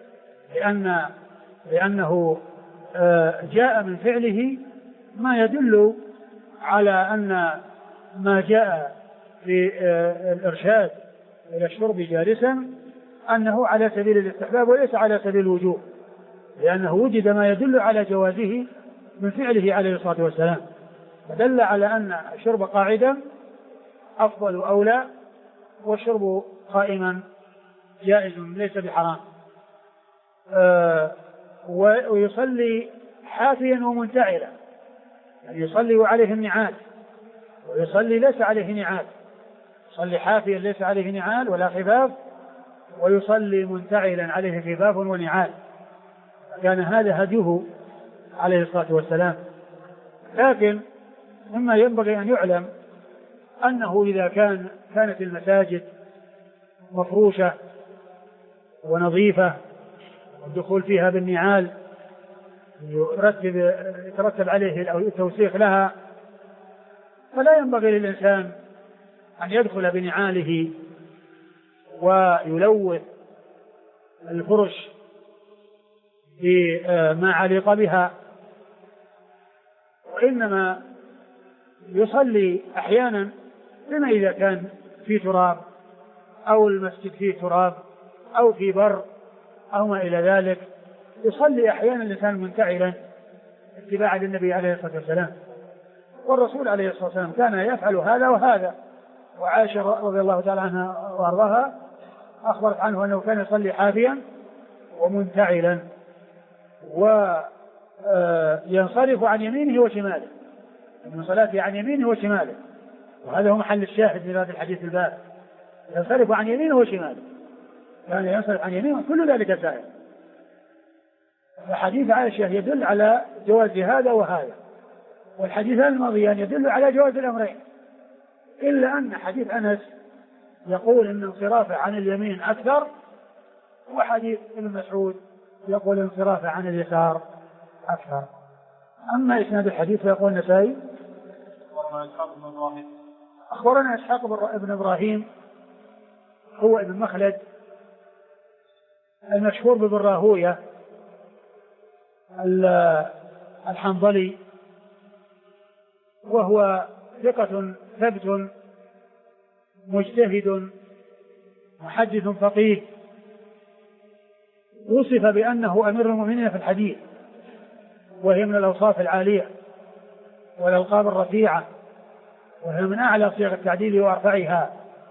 لأنه جاء من فعله ما يدل على أن ما جاء في الإرشاد إلى الشرب جالسا أنه على سبيل الاستحباب وليس على سبيل الوجوب، لأنه وجد ما يدل على جوازه من فعله عليه الصلاة والسلام، فدل على أن الشرب قاعدا أفضل وأولى، والشرب قائما جائز ليس بحرام. ويصلي حافيا ومنتعلا، يعني يصلي وعليه النعال، ويصلي ليس عليه نعال، يصلي حافيا ليس عليه نعال ولا خفاف، ويصلي منتعلا عليه خفاف ونعال. كان هذا هديه عليه الصلاة والسلام. لكن مما ينبغي أن يعلم أنه إذا كانت المساجد مفروشة ونظيفة والدخول فيها بالنعال يترتب عليه التوسيخ لها، فلا ينبغي للإنسان أن يدخل بنعاله ويلوث الفرش بما علق بها، وإنما يصلي أحيانا لما إذا كان في تراب أو المسجد فيه تراب أو في بر أو ما إلى ذلك، يصلي أحيانا الإنسان منتعلا اتباعا للنبي عليه الصلاة والسلام. والرسول عليه الصلاة والسلام كان يفعل هذا وهذا. وعائشة رضي الله تعالى عنها وأرضاها أخبرت عنه أنه كان يصلي حافيا ومنتعلا، وينصرف عن يمينه وشماله، من صلاته عن يمينه وشماله، وهذا هو محل الشاهد في هذا الحديث الباب، ينصرف عن يمينه وشماله، كان ينصرف عن يمينه، كل ذلك سائر. فحديث عائشة يدل على جواز هذا وهذا، والحديثان الماضيان يدل على جواز الأمرين، إلا أن حديث أنس يقول إن انصرافه عن اليمين أكثر، وحديث ابن مسعود يقول انصرافه عن اليسار أكثر. أما إسناد الحديث فيقول النسائي أخبرنا إسحاق بن إبراهيم هو ابن مخلد المشهور بابن راهوية الحنظلي، وهو ثقة ثبت مجتهد محدث فقيه، وصف بأنه أمير المؤمنين في الحديث، وهي من الأوصاف العالية والألقاب الرفيعة، وهي من أعلى صيغ التعديل وأرفعها.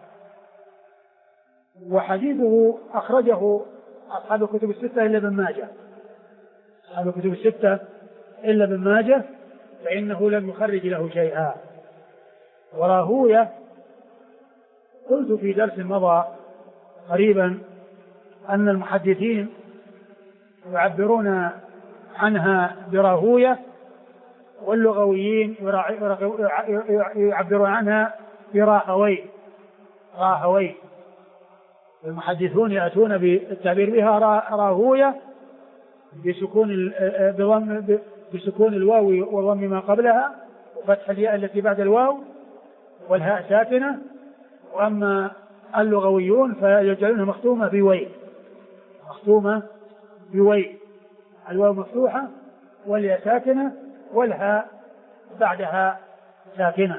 وحديثه أخرجه أصحاب الكتب الستة إلا ابن ماجه، أصحاب الكتب الستة إلا ابن ماجه، فإنه لم يخرج له شيئا. وراهوية قلت في درس مضى قريبا أن المحدثين يعبرون عنها براهوية، واللغويين يعبرون عنها براهوي. راهوي المحدثون يأتون بالتعبير بها راهوية بسكون الواو وضم ما قبلها وفتح الياء التي بعد الواو والهاء ساكنة. وأما اللغويون فيجعلونها مختومة بوي، مختومة بوي، الواو مفتوحة والياء ساكنة والهاء بعدها ساكنة.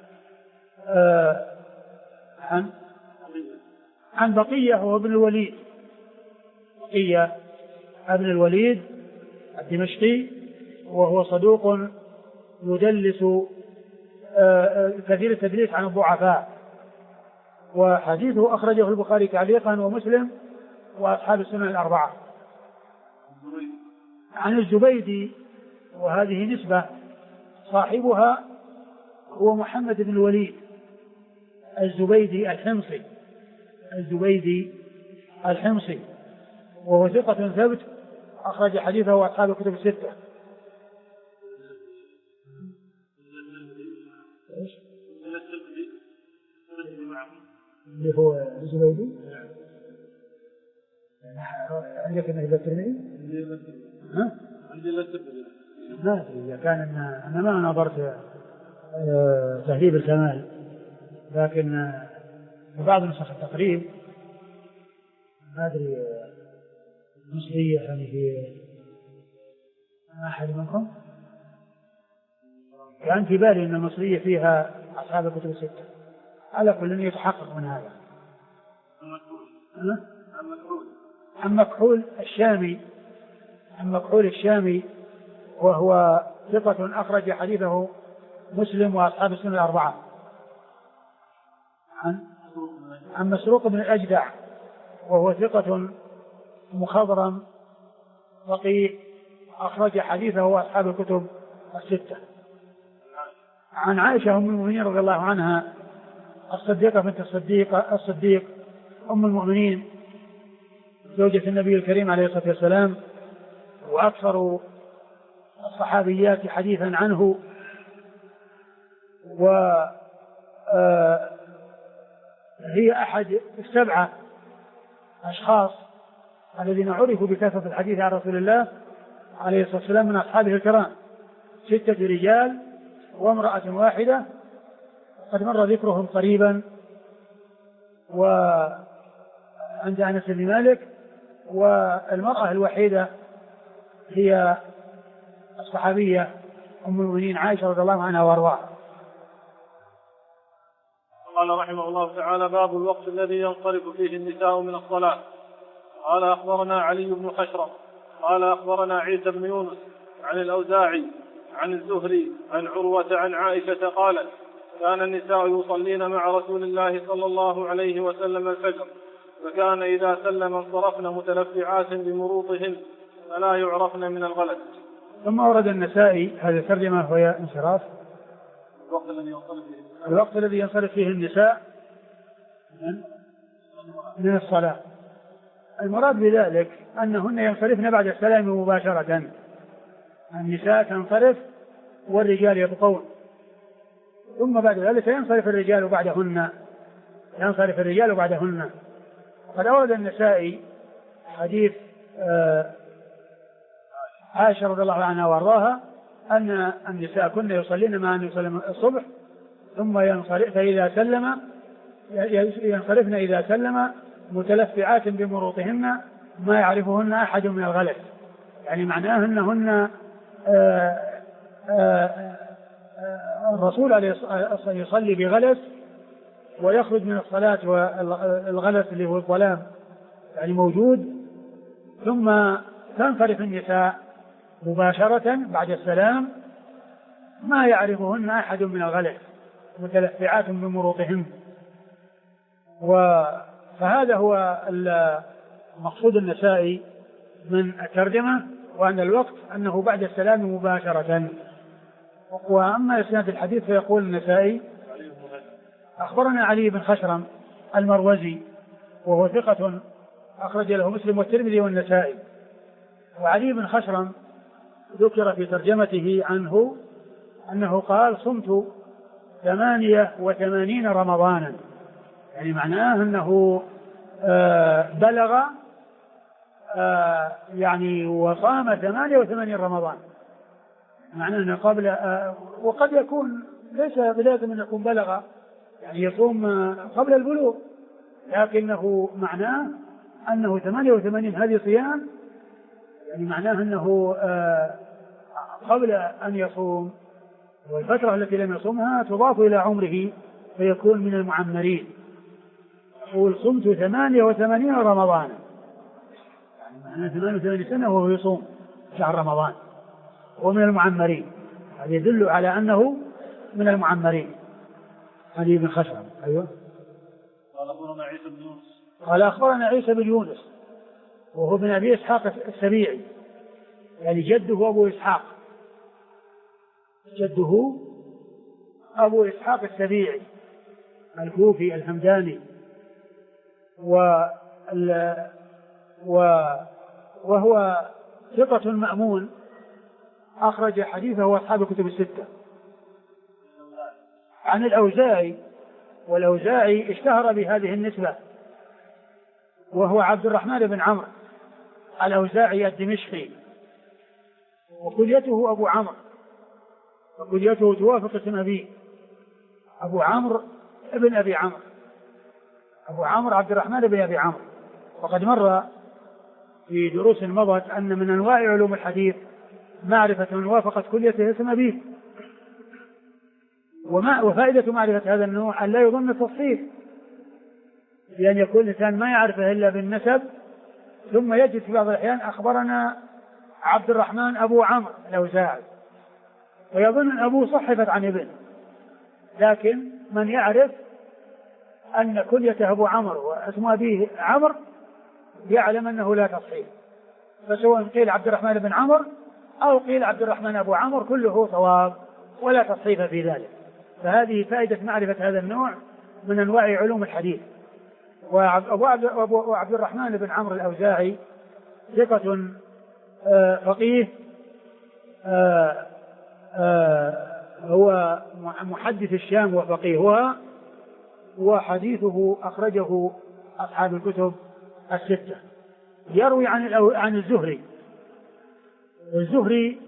عن بقية هو ابن الوليد، بقية ابن الوليد الدمشقي، وهو صدوق يدلس كثير التدليس عن الضعفاء، وحديثه أخرجه البخاري تعليقا ومسلم وأصحاب السنن الأربعة. عن الزبيدي، وهذه نسبة، صاحبها هو محمد بن الوليد الزبيدي الحمصي، الزبيدي الحمصي، وهو ثقة ثبت أخرج حديثه أصحاب الكتب الستة. اللي هو الزبيدي عندك انه الترمذي؟ ها؟ عندي الترمذي. ما ادري اذا كان انا ما نظرت تهذيب الكمال، لكن في بعض نسخ التقريب ما ادري مصرية يعني في أحد منكم كان في بالي أن المصرية فيها أصحاب الكتب الستة، على كل يتحقق من هذا. عن مكحول الشامي، عن مكحول الشامي، وهو ثقة أخرج حديثه مسلم وأصحاب السنن الأربعة. عن مسروق بن الأجدع، وهو ثقة مخضرم فقيه أخرج حديثه وأصحاب الكتب الستة. عن عائشة أم المؤمنين رضي الله عنها الصديقة بنت الصديق أم المؤمنين زوجة النبي الكريم عليه الصلاة والسلام، وأكثر الصحابيات حديثا عنه، وهي أحد السبعة أشخاص الذين عرفوا بكثرة الحديث عن رسول الله عليه الصلاة والسلام من أصحابه الكرام، 6 رجال وامرأة واحدة، قد مر ذكرهم قريبا وعند أنس بن مالك، والمرأة الوحيدة هي الصحابية أم المؤمنين عائشة رضي الله عنها وارضاها. قال رحمه الله تعالى: باب الوقت الذي ينصرف فيه النساء من الصلاة. قال أخبرنا علي بن خشرم قال أخبرنا عيسى بن يونس عن الأوزاعي عن الزهري عن عروة عن عائشة قالت: كان النساء يصلين مع رسول الله صلى الله عليه وسلم الفجر، فكان إذا سلم انصرفن متلفعات بمروطهن فلا يعرفن من الغلس. ثم أورد النسائي هذه الترجمة وهي انصراف الوقت الذي ينصرف فيه النساء من الصلاة. المراد بذلك أنهن ينصرفن بعد السلام مباشرة. النساء تنصرف والرجال يبقون، ثم بعد ذلك ينصرف الرجال بعدهن. قد أورد النسائي حديث عائشة رضي الله عنها وارضاها أن النساء كن يصلين مع أن يصلين الصبح ثم ينصرفن إذا سلم متلفعات بمروطهن ما يعرفهن أحد من الغلس. يعني معناه أنهن الرسول عليه الصلاة يصلي بغلس ويخرج من الصلاة والغلس اللي هو الظلام يعني موجود، ثم تنصرف النساء مباشرة بعد السلام ما يعرفهن أحد من الغلس متلفعات بمروطهن. فهذا هو المقصود النسائي من الترجمة، وأن الوقت أنه بعد السلام مباشرة. وأما إسناد الحديث فيقول النسائي: أخبرنا علي بن خشرم المروزي وهو ثقة أخرج له مسلم والترمذي والنسائي. وعلي بن خشرم ذكر في ترجمته عنه أنه قال: صمت 88 رمضانا، يعني معناه أنه بلغ يعني وصام 88 رمضان، معناه أنه قبل وقد يكون ليس بلازم أن يكون بلغ يعني يصوم قبل البلوغ، لكنه معناه أنه 88 هذه صيام، يعني معناه أنه قبل أن يصوم، والفترة التي لم يصومها تضاف إلى عمره فيكون من المعمرين. يقول: صمت 88 رمضان، يعني معناه 88 سنة وهو يصوم شهر رمضان ومن المعمرين، هذا يدل على أنه من المعمرين. علي بن خشرم. أيوة. قال أخبرنا عيسى بن يونس وهو بن أبي إسحاق السبيعي، يعني جده أبو إسحاق السبيعي الكوفي الهمداني، وهو ثقة مأمون أخرج حديثه أصحاب الكتب الستة. عن الأوزاعي، والأوزاعي اشتهر بهذه النسبة، وهو عبد الرحمن بن عمرو الأوزاعي الدمشقي، وكليته أبو عمرو، وكليته توافق اسم أبيه أبو عمرو ابن أبي عمرو، أبو عمرو عبد الرحمن بن أبي عمرو. وقد مر في دروس مضت أن من أنواع علوم الحديث معرفة من وافقت كليته اسم أبيه، وفائدة معرفة هذا النوع أن لا يظن التصحيح، لأن يكون الإنسان ما يعرفه إلا بالنسب، ثم يجد في بعض الأحيان أخبرنا عبد الرحمن أبو عمرو الأوزاعي، ويظن أن أبوه صحفت عن ابن، لكن من يعرف أن كليته أبو عمرو واسم أبيه عمرو يعلم أنه لا تصحيح، فسواء قيل عبد الرحمن بن عمرو أو قيل عبد الرحمن أبو عمرو كله صواب ولا تصحيح في ذلك. فهذه فائدة معرفة هذا النوع من أنواع علوم الحديث. وعبد الرحمن بن عمرو الأوزاعي ثقة فقيه، هو محدث الشام وفقيهها، وحديثه أخرجه أصحاب الكتب الستة. يروي عن الزهري. الزهري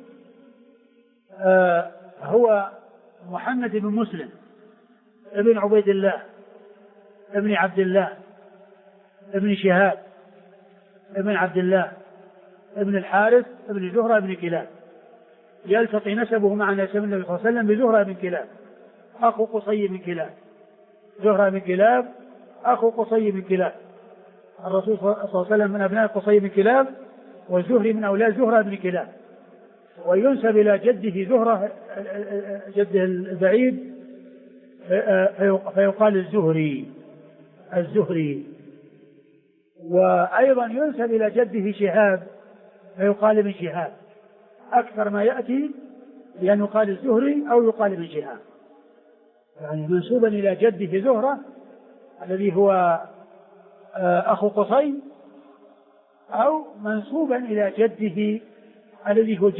هو محمد بن مسلم ابن عبيد الله ابن عبد الله ابن شهاب بن عبد الله بن الحارث بن زهرة بن كلاب، يلتقي نسبه مع نسب النبي صلى الله عليه وسلم بزهرة بن كلاب أخو قصي بن كلاب. زهرة بن كلاب أخو قصي بن كلاب، الرسول صلى الله عليه وسلم من أبناء قصي بن كلاب، والزهري من أولاد زهرة بن كلاب، وينسب إلى جده زهرة جده البعيد فيقال الزهري. وأيضا ينسب إلى جده شهاب فيقال ابن شهاب، أكثر ما يأتي لأن يقال الزهري أو يقال ابن شهاب، يعني منسوبا إلى جده زهرة الذي هو أخو قصي، أو منسوبا إلى جده الذي هو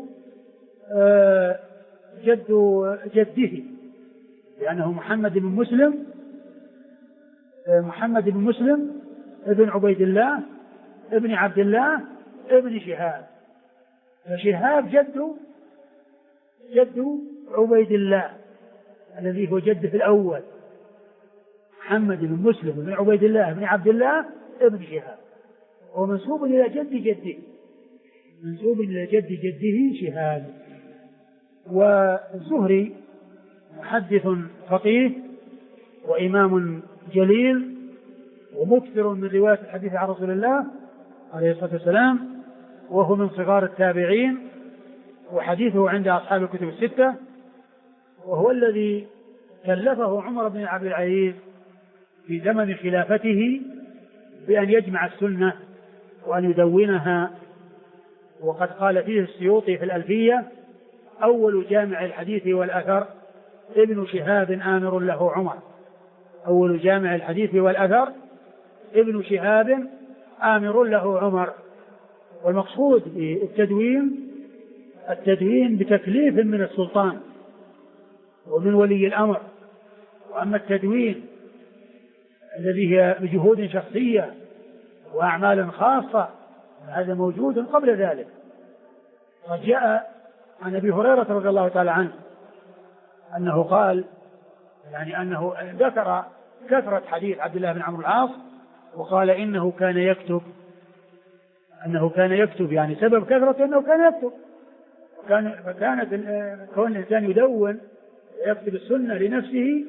جده، لأنه محمد بن مسلم ابن عبيد الله ابن عبد الله ابن شهاب، فشهاب جد عبيد الله الذي هو جده الأول، محمد بن مسلم بن عبيد الله بن عبد الله ابن شهاب، ومنسوب إلى جد جده شهاب. والزهري محدث فقيه وإمام جليل ومكثر من رواية الحديث عن رسول الله عليه الصلاة والسلام، وهو من صغار التابعين، وحديثه عند أصحاب الكتب الستة، وهو الذي كلفه عمر بن عبد العزيز في زمن خلافته بأن يجمع السنة وأن يدونها. وقد قال فيه السيوطي في الألفية: أول جامع الحديث والأثر ابن شهاب آمر له عمر. أول جامع الحديث والأثر ابن شهاب آمر له عمر. والمقصود التدوين بتكليف من السلطان ومن ولي الأمر. وأما التدوين الذي هي بجهود شخصية وأعمال خاصة هذا موجود قبل ذلك. قد جاء عن أبي هريرة رضي الله تعالى عنه أنه قال، يعني أنه ذكر كثرة حديث عبد الله بن عمرو العاص، وقال إنه كان يكتب، يعني سبب كثرة أنه كان يكتب، فكانت كون الإنسان يدون يكتب السنة لنفسه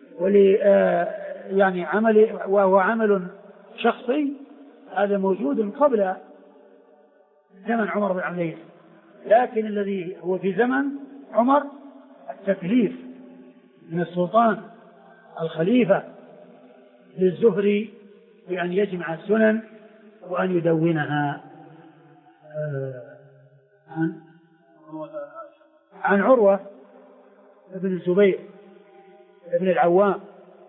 يعني وهو عمل شخصي، هذا موجود قبل زمن عمر بن عبد العزيز. لكن الذي هو في زمن عمر التكليف من السلطان الخليفة للزهري بأن يجمع السنن وأن يدونها. عن عروة بن الزبير بن العوام.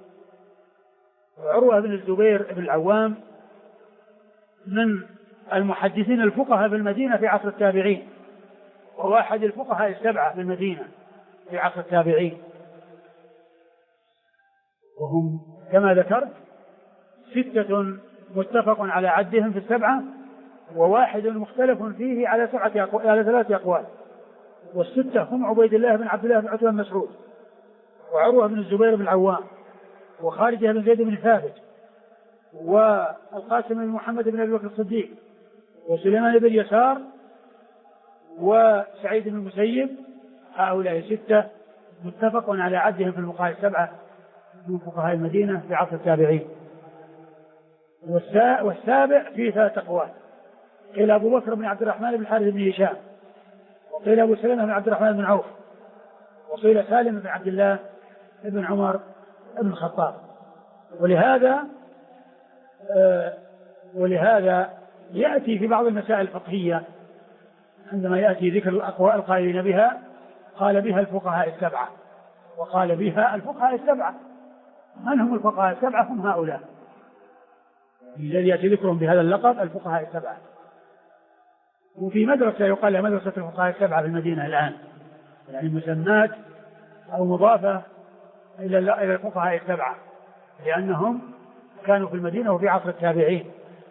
عروة بن الزبير بن العوام من المحدثين الفقهاء في المدينة في عصر التابعين، وهو أحد الفقهاء السبعة في المدينة في عصر التابعين، وهم كما ذكرت 6 متفق على عدهم في 7، وواحد مختلف فيه على 3 أقوال. وال6 هم عبيد الله بن عبد الله بن عتبة بن مسعود، وعروة بن الزبير بن العوام، وخارجة بن زيد بن ثابت، والقاسم بن محمد بن أبي بكر الصديق، وسليمان بن يسار، وسعيد بن المسيب. هؤلاء 6 متفق على عدهم في الفقهاء السبعة من فقهاء المدينة في عصر التابعين. والسابع فيه 3 أقوال، قيل أبو بكر بن عبد الرحمن بن الحارث بن هشام، وقيل أبو سلمة بن عبد الرحمن بن عوف، وقيل سالم بن عبد الله بن عمر بن الخطاب. ولهذا يأتي في بعض المسائل الفقهية عندما يأتي ذكر الأقوال القائلين بها قال بها الفقهاء السبعة، وقال بها الفقهاء السبعة. من هم الفقهاء السبعة؟ هم هؤلاء الذي يأتي ذكرهم بهذا اللقب الفقهاء السبعة. وفي مدرسة يقال لها مدرسة الفقهاء السبعة في المدينة الآن، يعني مسمات أو مضافة إلى الفقهاء السبعة، لأنهم كانوا في المدينة وفي عصر التابعين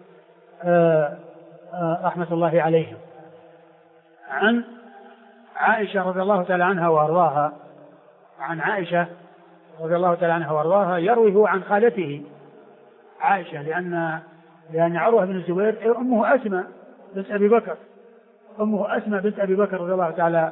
رحمة الله عليهم. عن عائشة رضي الله تعالى عنها وأرضاها، عن عائشة رضي الله تعالى عنها وأرضاها يروي هو عن خالته عائشة، لأن لأن عروة بن الزبير أمه أسماء بنت أبي بكر، أمه أسماء بنت أبي بكر رضي الله تعالى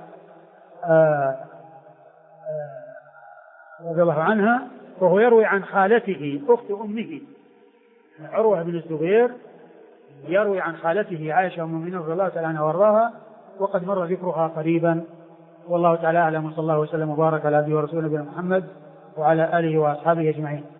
رضي الله عنها، وهو يروي عن خالته أخت أمه. عروة بن الزبير يروي عن خالته عائشة أم المؤمنين رضي الله تعالى عنها وارضاها، وقد مر ذكرها قريبا. والله تعالى أعلم، وصلى الله وسلم وبارك على عبده ورسوله نبينا محمد وعلى آله وأصحابه أجمعين.